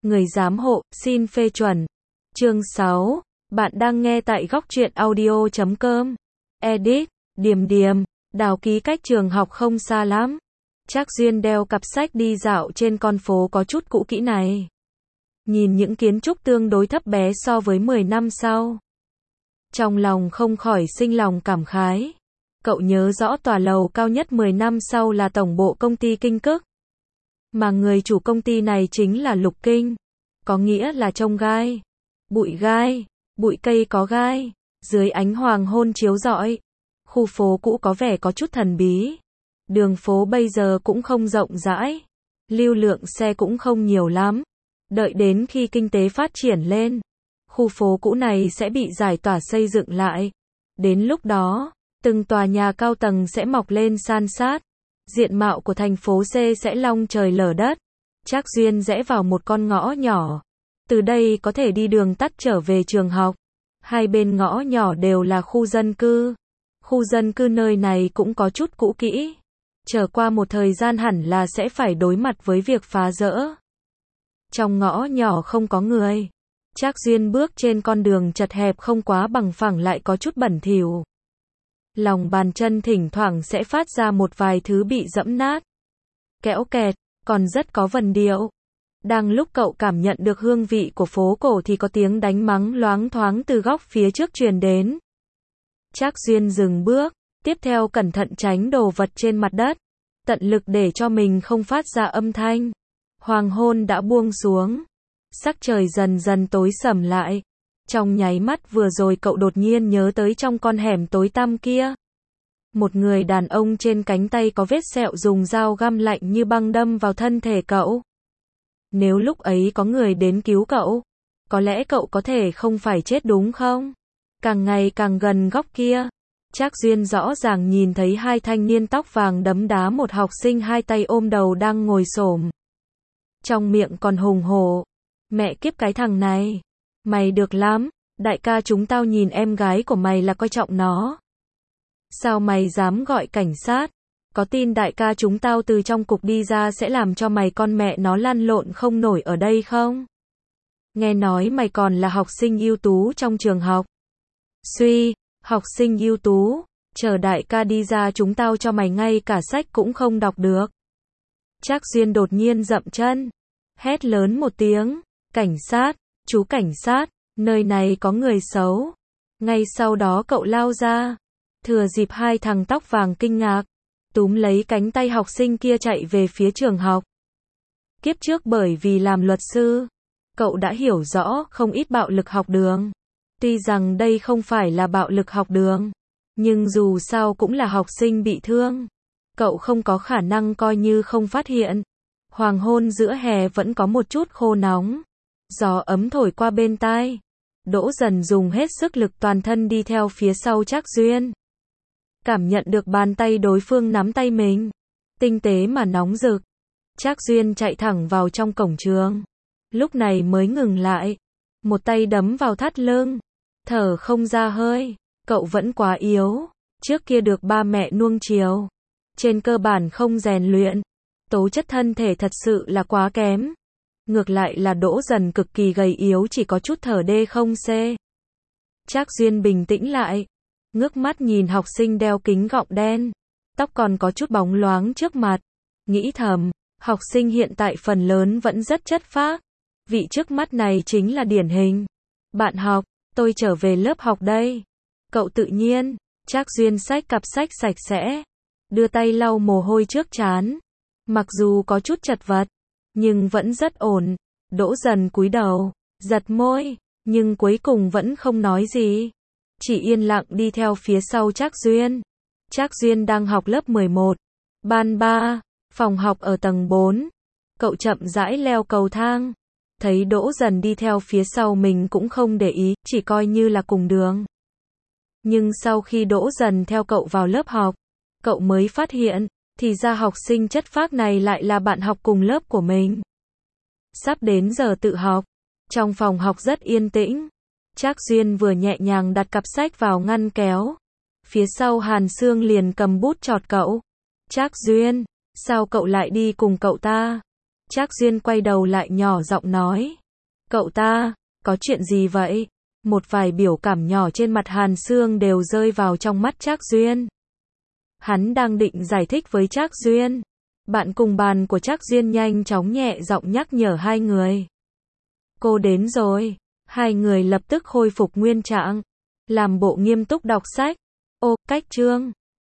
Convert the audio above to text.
Người giám hộ, xin phê chuẩn. Chương 6. Bạn đang nghe tại góc truyện audio.com. Edit, Điềm Điềm, Đào ký cách trường học không xa lắm. Trác Duyên đeo cặp sách đi dạo trên con phố có chút cũ kỹ này. Nhìn những kiến trúc tương đối thấp bé so với 10 năm sau. Trong lòng không khỏi sinh lòng cảm khái. Cậu nhớ rõ tòa lầu cao nhất 10 năm sau là tổng bộ công ty Kinh Cức. Mà người chủ công ty này chính là Lục Kinh. Có nghĩa là trông gai. Bụi cây có gai. Dưới ánh hoàng hôn chiếu rọi. Khu phố cũ có vẻ có chút thần bí. Đường phố bây giờ cũng không rộng rãi. Lưu lượng xe cũng không nhiều lắm. Đợi đến khi kinh tế phát triển lên, khu phố cũ này sẽ bị giải tỏa xây dựng lại. Đến lúc đó, từng tòa nhà cao tầng sẽ mọc lên san sát. Diện mạo của thành phố C sẽ long trời lở đất. Trác Duyên rẽ vào một con ngõ nhỏ. Từ đây có thể đi đường tắt trở về trường học. Hai bên ngõ nhỏ đều là khu dân cư. Khu dân cư nơi này cũng có chút cũ kỹ. Trở qua một thời gian hẳn là sẽ phải đối mặt với việc phá rỡ. Trong ngõ nhỏ không có người. Trác Duyên bước trên con đường chật hẹp không quá bằng phẳng lại có chút bẩn thỉu. Lòng bàn chân thỉnh thoảng sẽ phát ra một vài thứ bị dẫm nát. Kẽo kẹt, còn rất có vần điệu. Đang lúc cậu cảm nhận được hương vị của phố cổ thì có tiếng đánh mắng loáng thoáng từ góc phía trước truyền đến. Trác Duyên dừng bước, tiếp theo cẩn thận tránh đồ vật trên mặt đất, tận lực để cho mình không phát ra âm thanh. Hoàng hôn đã buông xuống, sắc trời dần dần tối sầm lại. Trong nháy mắt vừa rồi cậu đột nhiên nhớ tới trong con hẻm tối tăm kia. Một người đàn ông trên cánh tay có vết sẹo dùng dao găm lạnh như băng đâm vào thân thể cậu. Nếu lúc ấy có người đến cứu cậu, có lẽ cậu có thể không phải chết đúng không? Càng ngày càng gần góc kia, Trác Duyên rõ ràng nhìn thấy hai thanh niên tóc vàng đấm đá một học sinh hai tay ôm đầu đang ngồi xổm. Trong miệng còn hùng hổ. Mẹ kiếp cái thằng này. Mày được lắm, đại ca chúng tao nhìn em gái của mày là coi trọng nó. Sao mày dám gọi cảnh sát? Có tin đại ca chúng tao từ trong cục đi ra sẽ làm cho mày con mẹ nó lăn lộn không nổi ở đây không? Nghe nói mày còn là học sinh ưu tú trong trường học. Suy, học sinh ưu tú, chờ đại ca đi ra chúng tao cho mày ngay cả sách cũng không đọc được. Trác Duyên đột nhiên dậm chân, hét lớn một tiếng, cảnh sát, chú cảnh sát, nơi này có người xấu. Ngay sau đó cậu lao ra, thừa dịp hai thằng tóc vàng kinh ngạc, túm lấy cánh tay học sinh kia chạy về phía trường học. Kiếp trước bởi vì làm luật sư, cậu đã hiểu rõ không ít bạo lực học đường. Tuy rằng đây không phải là bạo lực học đường, nhưng dù sao cũng là học sinh bị thương. Cậu không có khả năng coi như không phát hiện. Hoàng hôn giữa hè vẫn có một chút khô nóng. Gió ấm thổi qua bên tai. Đỗ Dần dùng hết sức lực toàn thân đi theo phía sau Trác Duyên. Cảm nhận được bàn tay đối phương nắm tay mình. Tinh tế mà nóng rực. Trác Duyên chạy thẳng vào trong cổng trường. Lúc này mới ngừng lại. Một tay đấm vào thắt lưng. Thở không ra hơi. Cậu vẫn quá yếu. Trước kia được ba mẹ nuông chiều. Trên cơ bản không rèn luyện. Tố chất thân thể thật sự là quá kém. Ngược lại là Đỗ Dần cực kỳ gầy yếu chỉ có chút thở đê không xê. Trác Duyên bình tĩnh lại. Ngước mắt nhìn học sinh đeo kính gọng đen. Tóc còn có chút bóng loáng trước mặt. Nghĩ thầm, học sinh hiện tại phần lớn vẫn rất chất phác. Vị trước mắt này chính là điển hình. Bạn học, tôi trở về lớp học đây. Cậu tự nhiên. Trác Duyên xách cặp sách sạch sẽ. Đưa tay lau mồ hôi trước trán. Mặc dù có chút chật vật, nhưng vẫn rất ổn. Đỗ Dần cúi đầu, giật môi, nhưng cuối cùng vẫn không nói gì. Chỉ yên lặng đi theo phía sau Trác Duyên. Trác Duyên đang học lớp 11. Ban 3, phòng học ở tầng 4. Cậu chậm rãi leo cầu thang. Thấy Đỗ Dần đi theo phía sau mình cũng không để ý, chỉ coi như là cùng đường. Nhưng sau khi Đỗ Dần theo cậu vào lớp học, cậu mới phát hiện, thì ra học sinh chất phác này lại là bạn học cùng lớp của mình. Sắp đến giờ tự học, trong phòng học rất yên tĩnh. Trác Duyên vừa nhẹ nhàng đặt cặp sách vào ngăn kéo. Phía sau Hàn Sương liền cầm bút chọt cậu. Trác Duyên, sao cậu lại đi cùng cậu ta? Trác Duyên quay đầu lại nhỏ giọng nói. Cậu ta, có chuyện gì vậy? Một vài biểu cảm nhỏ trên mặt Hàn Sương đều rơi vào trong mắt Trác Duyên. Hắn đang định giải thích với Trác Duyên. Bạn cùng bàn của Trác Duyên nhanh chóng nhẹ giọng nhắc nhở hai người. Cô đến rồi. Hai người lập tức khôi phục nguyên trạng. Làm bộ nghiêm túc đọc sách. Ô, cách chương.